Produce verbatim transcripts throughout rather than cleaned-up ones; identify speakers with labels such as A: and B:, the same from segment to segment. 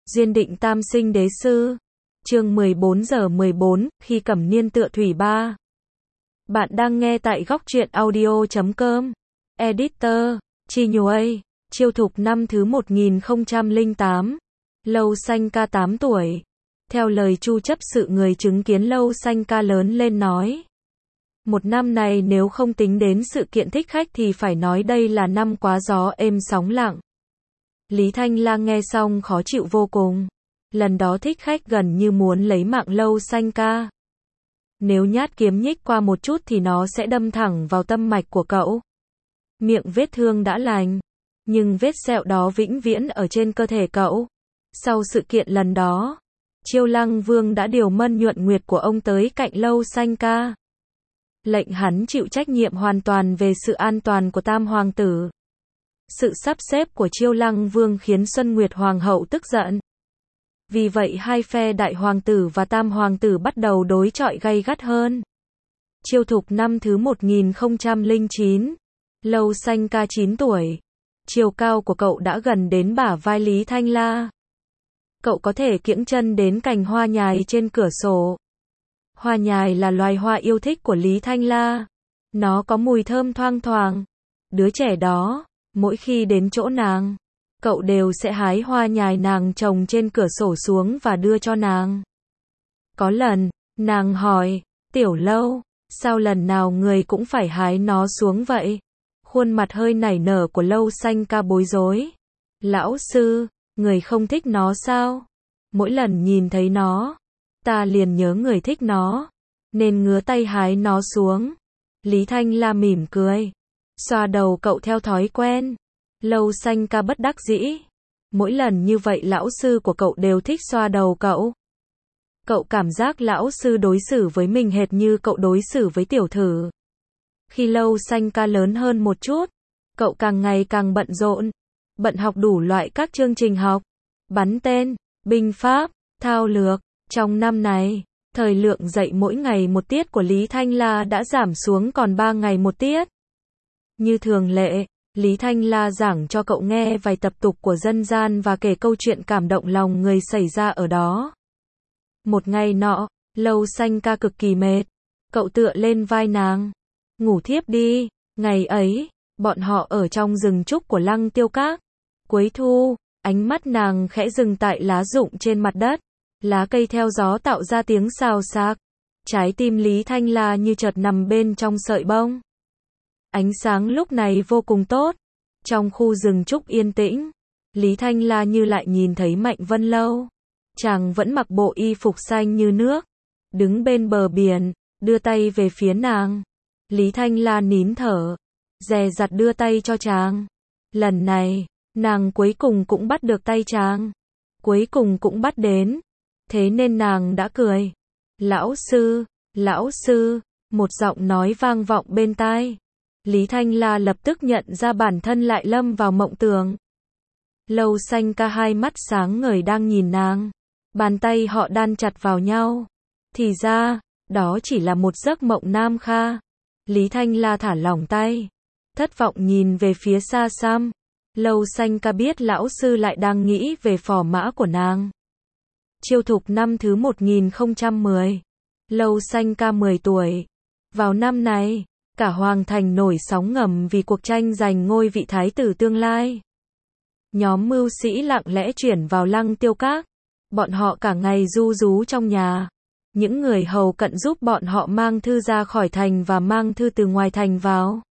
A: Duyên định tam sinh đế sư. Chương mười bốn giờ mười bốn, khi cẩm niên tựa thủy ba. Bạn đang nghe tại góc truyện audio chấm com. Editor, Chi Nhuây, chiêu thục năm thứ một nghìn không trăm lẻ tám. Lâu Xanh ca tám tuổi. Theo lời Chu chấp sự người chứng kiến Lâu Xanh ca lớn lên nói. Một năm này nếu không tính đến sự kiện thích khách thì phải nói đây là năm quá gió êm sóng lặng. Lý Thanh Lang nghe xong khó chịu vô cùng. Lần đó thích khách gần như muốn lấy mạng Lâu Xanh ca. Nếu nhát kiếm nhích qua một chút thì nó sẽ đâm thẳng vào tâm mạch của cậu. Miệng vết thương đã lành, nhưng vết sẹo đó vĩnh viễn ở trên cơ thể cậu. Sau sự kiện lần đó, Chiêu Lăng Vương đã điều Mân Nhuận Nguyệt của ông tới cạnh Lâu Xanh ca. Lệnh hắn chịu trách nhiệm hoàn toàn về sự an toàn của Tam Hoàng tử. Sự sắp xếp của Chiêu Lăng Vương khiến Xuân Nguyệt Hoàng hậu tức giận. Vì vậy hai phe Đại Hoàng tử và Tam Hoàng tử bắt đầu đối chọi gay gắt hơn. Chiêu thục năm thứ một nghìn không trăm lẻ chín. Lâu Xanh ca chín tuổi. Chiều cao của cậu đã gần đến bả vai Lý Thanh La. Cậu có thể kiễng chân đến cành hoa nhài trên cửa sổ. Hoa nhài là loài hoa yêu thích của Lý Thanh La. Nó có mùi thơm thoang thoảng. Đứa trẻ đó, mỗi khi đến chỗ nàng, cậu đều sẽ hái hoa nhài nàng trồng trên cửa sổ xuống và đưa cho nàng. Có lần, nàng hỏi, Tiểu Lâu, sao lần nào người cũng phải hái nó xuống vậy? Khuôn mặt hơi nảy nở của Lâu Xanh ca bối rối. Lão sư, người không thích nó sao? Mỗi lần nhìn thấy nó, ta liền nhớ người thích nó, nên ngứa tay hái nó xuống. Lý Thanh La mỉm cười, xoa đầu cậu theo thói quen. Lâu Xanh ca bất đắc dĩ. Mỗi lần như vậy lão sư của cậu đều thích xoa đầu cậu. Cậu cảm giác lão sư đối xử với mình hệt như cậu đối xử với tiểu thử. Khi Lâu Xanh ca lớn hơn một chút, cậu càng ngày càng bận rộn. Bận học đủ loại các chương trình học. Bắn tên, binh pháp, thao lược. Trong năm này, thời lượng dạy mỗi ngày một tiết của Lý Thanh La đã giảm xuống còn ba ngày một tiết. Như thường lệ, Lý Thanh La giảng cho cậu nghe vài tập tục của dân gian và kể câu chuyện cảm động lòng người xảy ra ở đó. Một ngày nọ, Lâu Xanh ca cực kỳ mệt. Cậu tựa lên vai nàng. Ngủ thiếp đi. Ngày ấy, bọn họ ở trong rừng trúc của Lăng Tiêu Các. Cuối thu, ánh mắt nàng khẽ dừng tại lá rụng trên mặt đất. Lá cây theo gió tạo ra tiếng xào xạc. Trái tim Lý Thanh La như chợt nằm bên trong sợi bông. Ánh sáng lúc này vô cùng tốt. Trong khu rừng trúc yên tĩnh, Lý Thanh La như lại nhìn thấy Mạnh Vân Lâu. Chàng vẫn mặc bộ y phục xanh như nước, đứng bên bờ biển, đưa tay về phía nàng. Lý Thanh La nín thở, dè dặt đưa tay cho chàng. Lần này, nàng cuối cùng cũng bắt được tay chàng. Cuối cùng cũng bắt đến. Thế nên nàng đã cười. Lão sư, lão sư, một giọng nói vang vọng bên tai. Lý Thanh La lập tức nhận ra bản thân lại lâm vào mộng tưởng. Lâu Xanh ca hai mắt sáng ngời đang nhìn nàng. Bàn tay họ đan chặt vào nhau. Thì ra, đó chỉ là một giấc mộng nam kha. Lý Thanh La thả lỏng tay. Thất vọng nhìn về phía xa xăm. Lâu Xanh ca biết lão sư lại đang nghĩ về phò mã của nàng. Chiêu thục năm thứ một nghìn không trăm mười. Lâu Xanh ca mười tuổi. Vào năm này, cả Hoàng thành nổi sóng ngầm vì cuộc tranh giành ngôi vị thái tử tương lai. Nhóm mưu sĩ lặng lẽ chuyển vào Lăng Tiêu Các. Bọn họ cả ngày ru rú trong nhà. Những người hầu cận giúp bọn họ mang thư ra khỏi thành và mang thư từ ngoài thành vào.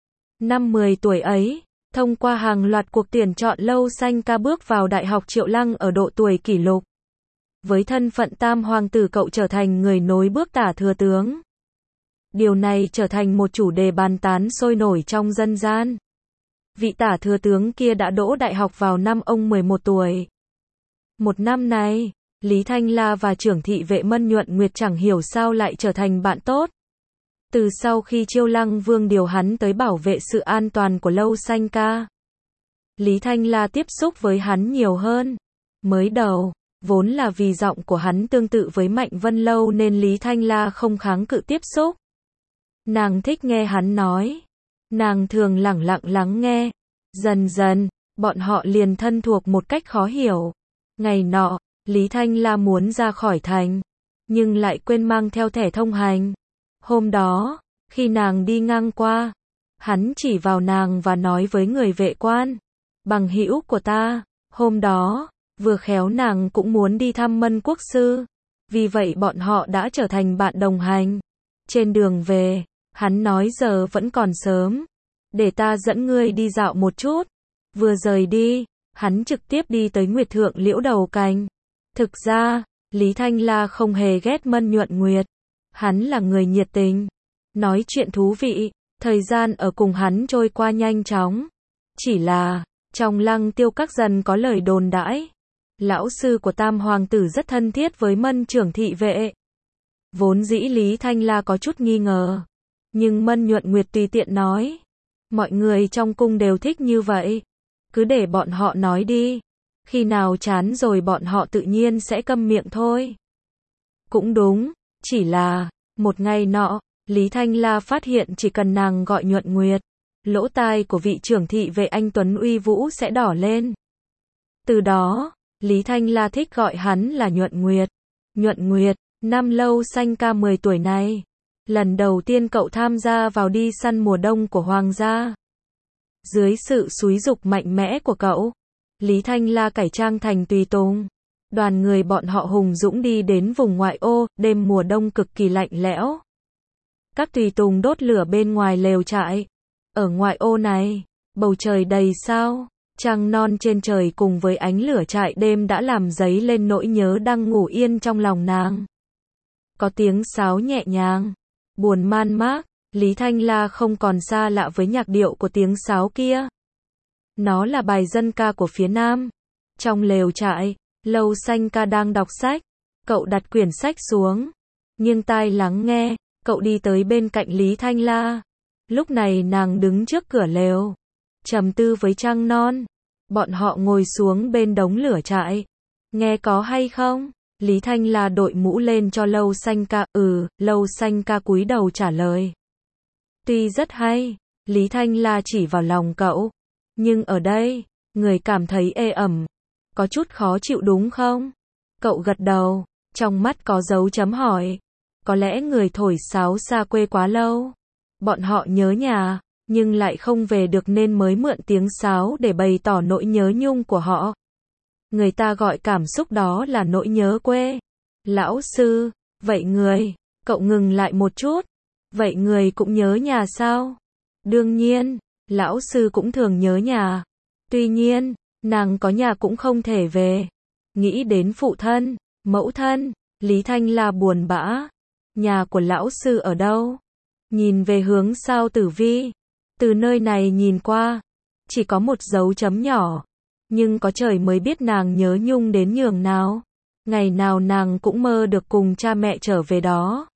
A: Năm mười tuổi ấy, thông qua hàng loạt cuộc tuyển chọn Lâu Xanh ca bước vào Đại học Triệu Lăng ở độ tuổi kỷ lục. Với thân phận Tam Hoàng tử cậu trở thành người nối bước tả thừa tướng. Điều này trở thành một chủ đề bàn tán sôi nổi trong dân gian. Vị tả thừa tướng kia đã đỗ đại học vào năm ông mười một tuổi. Một năm này, Lý Thanh La và trưởng thị vệ Mân Nhuận Nguyệt chẳng hiểu sao lại trở thành bạn tốt. Từ sau khi Chiêu Lăng Vương điều hắn tới bảo vệ sự an toàn của Lâu Xanh ca, Lý Thanh La tiếp xúc với hắn nhiều hơn. Mới đầu, vốn là vì giọng của hắn tương tự với Mạnh Vân Lâu nên Lý Thanh La không kháng cự tiếp xúc. Nàng thích nghe hắn nói. Nàng thường lẳng lặng lắng nghe. Dần dần, bọn họ liền thân thuộc một cách khó hiểu. Ngày nọ, Lý Thanh La muốn ra khỏi thành, nhưng lại quên mang theo thẻ thông hành. Hôm đó, khi nàng đi ngang qua, hắn chỉ vào nàng và nói với người vệ quan, bằng hữu của ta, hôm đó, vừa khéo nàng cũng muốn đi thăm Mân Quốc sư, vì vậy bọn họ đã trở thành bạn đồng hành. Trên đường về, hắn nói giờ vẫn còn sớm, để ta dẫn ngươi đi dạo một chút. Vừa rời đi, hắn trực tiếp đi tới Nguyệt Thượng Liễu Đầu Cành. Thực ra, Lý Thanh La không hề ghét Mân Nhuận Nguyệt, hắn là người nhiệt tình, nói chuyện thú vị, thời gian ở cùng hắn trôi qua nhanh chóng. Chỉ là, trong Lăng Tiêu Các dần có lời đồn đãi, lão sư của Tam Hoàng tử rất thân thiết với Mân trưởng thị vệ. Vốn dĩ Lý Thanh La có chút nghi ngờ, nhưng Mân Nhuận Nguyệt tùy tiện nói, mọi người trong cung đều thích như vậy, cứ để bọn họ nói đi, khi nào chán rồi bọn họ tự nhiên sẽ câm miệng thôi. Cũng đúng, chỉ là, một ngày nọ, Lý Thanh La phát hiện chỉ cần nàng gọi Nhuận Nguyệt, lỗ tai của vị trưởng thị vệ anh Tuấn uy vũ sẽ đỏ lên. Từ đó, Lý Thanh La thích gọi hắn là Nhuận Nguyệt. Nhuận Nguyệt, năm lâu xanh ca mười tuổi này, lần đầu tiên cậu tham gia vào đi săn mùa đông của Hoàng gia. Dưới sự xúi giục mạnh mẽ của cậu, Lý Thanh La cải trang thành tùy tùng. Đoàn người bọn họ hùng dũng đi đến vùng ngoại ô, đêm mùa đông cực kỳ lạnh lẽo. Các tùy tùng đốt lửa bên ngoài lều trại. Ở ngoại ô này, bầu trời đầy sao, trăng non trên trời cùng với ánh lửa trại đêm đã làm dấy lên nỗi nhớ đang ngủ yên trong lòng nàng. Có tiếng sáo nhẹ nhàng, buồn man mác, Lý Thanh La không còn xa lạ với nhạc điệu của tiếng sáo kia. Nó là bài dân ca của phía Nam. Trong lều trại, Lâu Xanh Ca đang đọc sách. Cậu đặt quyển sách xuống, nghiêng tai lắng nghe. Cậu đi tới bên cạnh Lý Thanh La. Lúc này nàng đứng trước cửa lều, trầm tư với trăng non. Bọn họ ngồi xuống bên đống lửa trại. Nghe có hay không? Lý Thanh La đội mũ lên cho Lâu Xanh Ca. Ừ, Lâu Xanh Ca cúi đầu trả lời. Tuy rất hay, Lý Thanh La chỉ vào lòng cậu. Nhưng ở đây, người cảm thấy ê ẩm. Có chút khó chịu đúng không? Cậu gật đầu, trong mắt có dấu chấm hỏi. Có lẽ người thổi sáo xa quê quá lâu. Bọn họ nhớ nhà, nhưng lại không về được nên mới mượn tiếng sáo để bày tỏ nỗi nhớ nhung của họ. Người ta gọi cảm xúc đó là nỗi nhớ quê. Lão sư, vậy người, cậu ngừng lại một chút. Vậy người cũng nhớ nhà sao? Đương nhiên, lão sư cũng thường nhớ nhà. Tuy nhiên, nàng có nhà cũng không thể về. Nghĩ đến phụ thân, mẫu thân, Lý Thanh La buồn bã. Nhà của lão sư ở đâu? Nhìn về hướng sao Tử Vi. Từ nơi này nhìn qua, chỉ có một dấu chấm nhỏ. Nhưng có trời mới biết nàng nhớ nhung đến nhường nào. Ngày nào nàng cũng mơ được cùng cha mẹ trở về đó.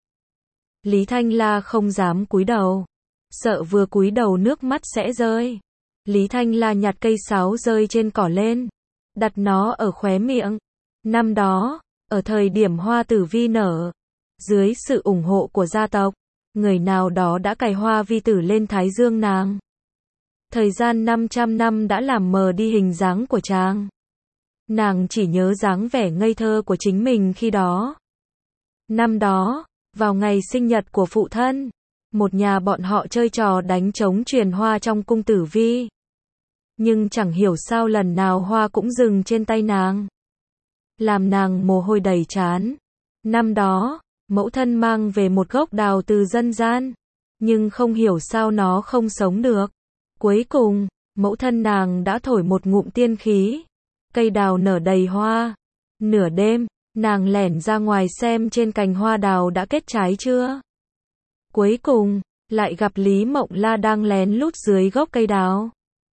A: Lý Thanh La không dám cúi đầu, sợ vừa cúi đầu nước mắt sẽ rơi. Lý Thanh La nhặt cây sáo rơi trên cỏ lên, đặt nó ở khóe miệng. Năm đó, ở thời điểm hoa tử vi nở, dưới sự ủng hộ của gia tộc, người nào đó đã cài hoa vi tử lên thái dương nàng. Thời gian năm trăm năm đã làm mờ đi hình dáng của chàng. Nàng chỉ nhớ dáng vẻ ngây thơ của chính mình khi đó. Năm đó, vào ngày sinh nhật của phụ thân, một nhà bọn họ chơi trò đánh trống truyền hoa trong cung tử vi. Nhưng chẳng hiểu sao lần nào hoa cũng dừng trên tay nàng, làm nàng mồ hôi đầy trán. Năm đó, mẫu thân mang về một gốc đào từ dân gian, nhưng không hiểu sao nó không sống được. Cuối cùng, mẫu thân nàng đã thổi một ngụm tiên khí. Cây đào nở đầy hoa. Nửa đêm, nàng lẻn ra ngoài xem trên cành hoa đào đã kết trái chưa. Cuối cùng, lại gặp Lý Mộng La đang lén lút dưới gốc cây đào.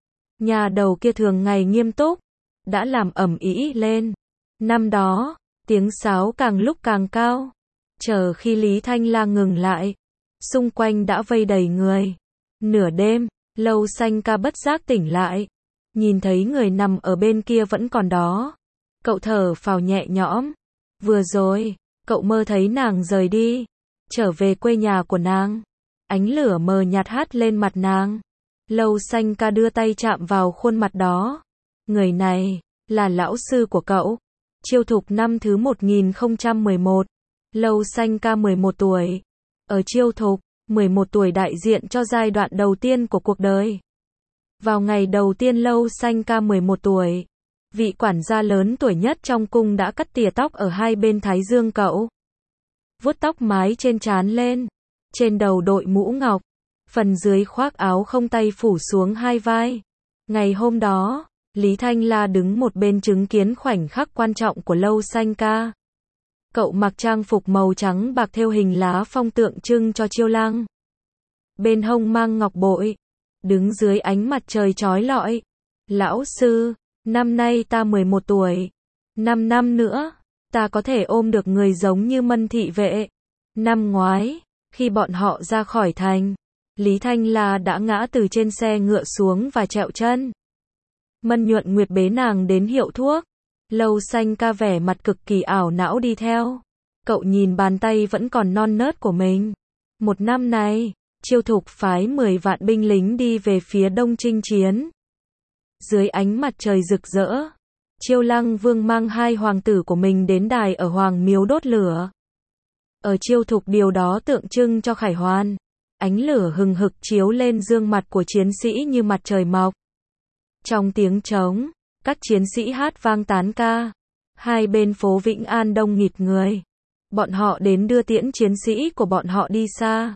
A: Nhà đầu kia thường ngày nghiêm túc, đã làm ầm ĩ lên. Năm đó, tiếng sáo càng lúc càng cao. Chờ khi Lý Thanh La ngừng lại, xung quanh đã vây đầy người. Nửa đêm, Lâu Xanh Ca bất giác tỉnh lại, nhìn thấy người nằm ở bên kia vẫn còn đó. Cậu thở phào nhẹ nhõm. Vừa rồi, cậu mơ thấy nàng rời đi, trở về quê nhà của nàng. Ánh lửa mờ nhạt hắt lên mặt nàng. Lâu Xanh Ca đưa tay chạm vào khuôn mặt đó. Người này, là lão sư của cậu. Chiêu Thục năm thứ một nghìn không trăm mười một. Lâu Xanh ca mười một tuổi. Ở Chiêu Thục, mười một tuổi đại diện cho giai đoạn đầu tiên của cuộc đời. Vào ngày đầu tiên Lâu Xanh ca mười một tuổi, vị quản gia lớn tuổi nhất trong cung đã cắt tỉa tóc ở hai bên thái dương cậu. Vuốt tóc mái trên trán lên, trên đầu đội mũ ngọc, phần dưới khoác áo không tay phủ xuống hai vai. Ngày hôm đó, Lý Thanh La đứng một bên chứng kiến khoảnh khắc quan trọng của Lâu Xanh ca. Cậu mặc trang phục màu trắng bạc thêu hình lá phong tượng trưng cho Chiêu Lăng. Bên hông mang ngọc bội, đứng dưới ánh mặt trời chói lọi. Lão sư, năm nay ta mười một tuổi. Năm năm nữa, ta có thể ôm được người giống như Mân thị vệ. Năm ngoái, khi bọn họ ra khỏi thành, Lý Thanh La đã ngã từ trên xe ngựa xuống và trẹo chân. Mân Nhuận Nguyệt bế nàng đến hiệu thuốc. Lâu Xanh ca vẻ mặt cực kỳ ảo não đi theo. Cậu nhìn bàn tay vẫn còn non nớt của mình. Một năm này, Chiêu Thục phái mười vạn binh lính đi về phía đông chinh chiến. Dưới ánh mặt trời rực rỡ, Chiêu Lăng Vương mang hai hoàng tử của mình đến đài ở Hoàng Miếu đốt lửa. Ở Chiêu Thục điều đó tượng trưng cho khải hoàn. Ánh lửa hừng hực chiếu lên gương mặt của chiến sĩ như mặt trời mọc. Trong tiếng trống, các chiến sĩ hát vang tán ca. Hai bên phố Vĩnh An đông nghịt người. Bọn họ đến đưa tiễn chiến sĩ của bọn họ đi xa.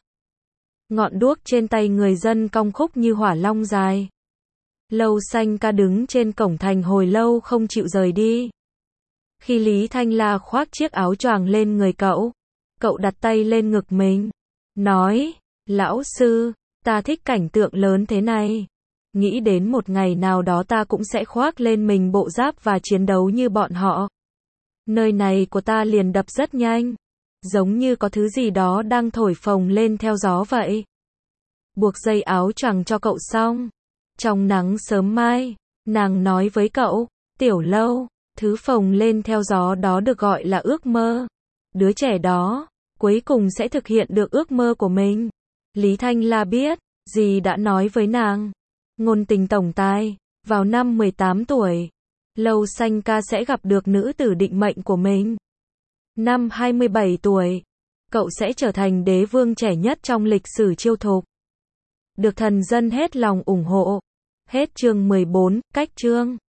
A: Ngọn đuốc trên tay người dân cong khúc như hỏa long dài. Lâu Xanh ca đứng trên cổng thành hồi lâu không chịu rời đi. Khi Lý Thanh La khoác chiếc áo choàng lên người cậu, cậu đặt tay lên ngực mình, nói, lão sư, ta thích cảnh tượng lớn thế này. Nghĩ đến một ngày nào đó ta cũng sẽ khoác lên mình bộ giáp và chiến đấu như bọn họ. Nơi này của ta liền đập rất nhanh, giống như có thứ gì đó đang thổi phồng lên theo gió vậy. Buộc dây áo choàng cho cậu xong. Trong nắng sớm mai, nàng nói với cậu, Tiểu Lâu, thứ phồng lên theo gió đó được gọi là ước mơ. Đứa trẻ đó, cuối cùng sẽ thực hiện được ước mơ của mình. Lý Thanh La biết, dì đã nói với nàng. Ngôn tình tổng tài, vào năm mười tám tuổi, Lâu Xanh ca sẽ gặp được nữ tử định mệnh của mình. Năm hai mươi bảy tuổi, cậu sẽ trở thành đế vương trẻ nhất trong lịch sử Chiêu Thục. Được thần dân hết lòng ủng hộ. Hết chương mười bốn, cách chương.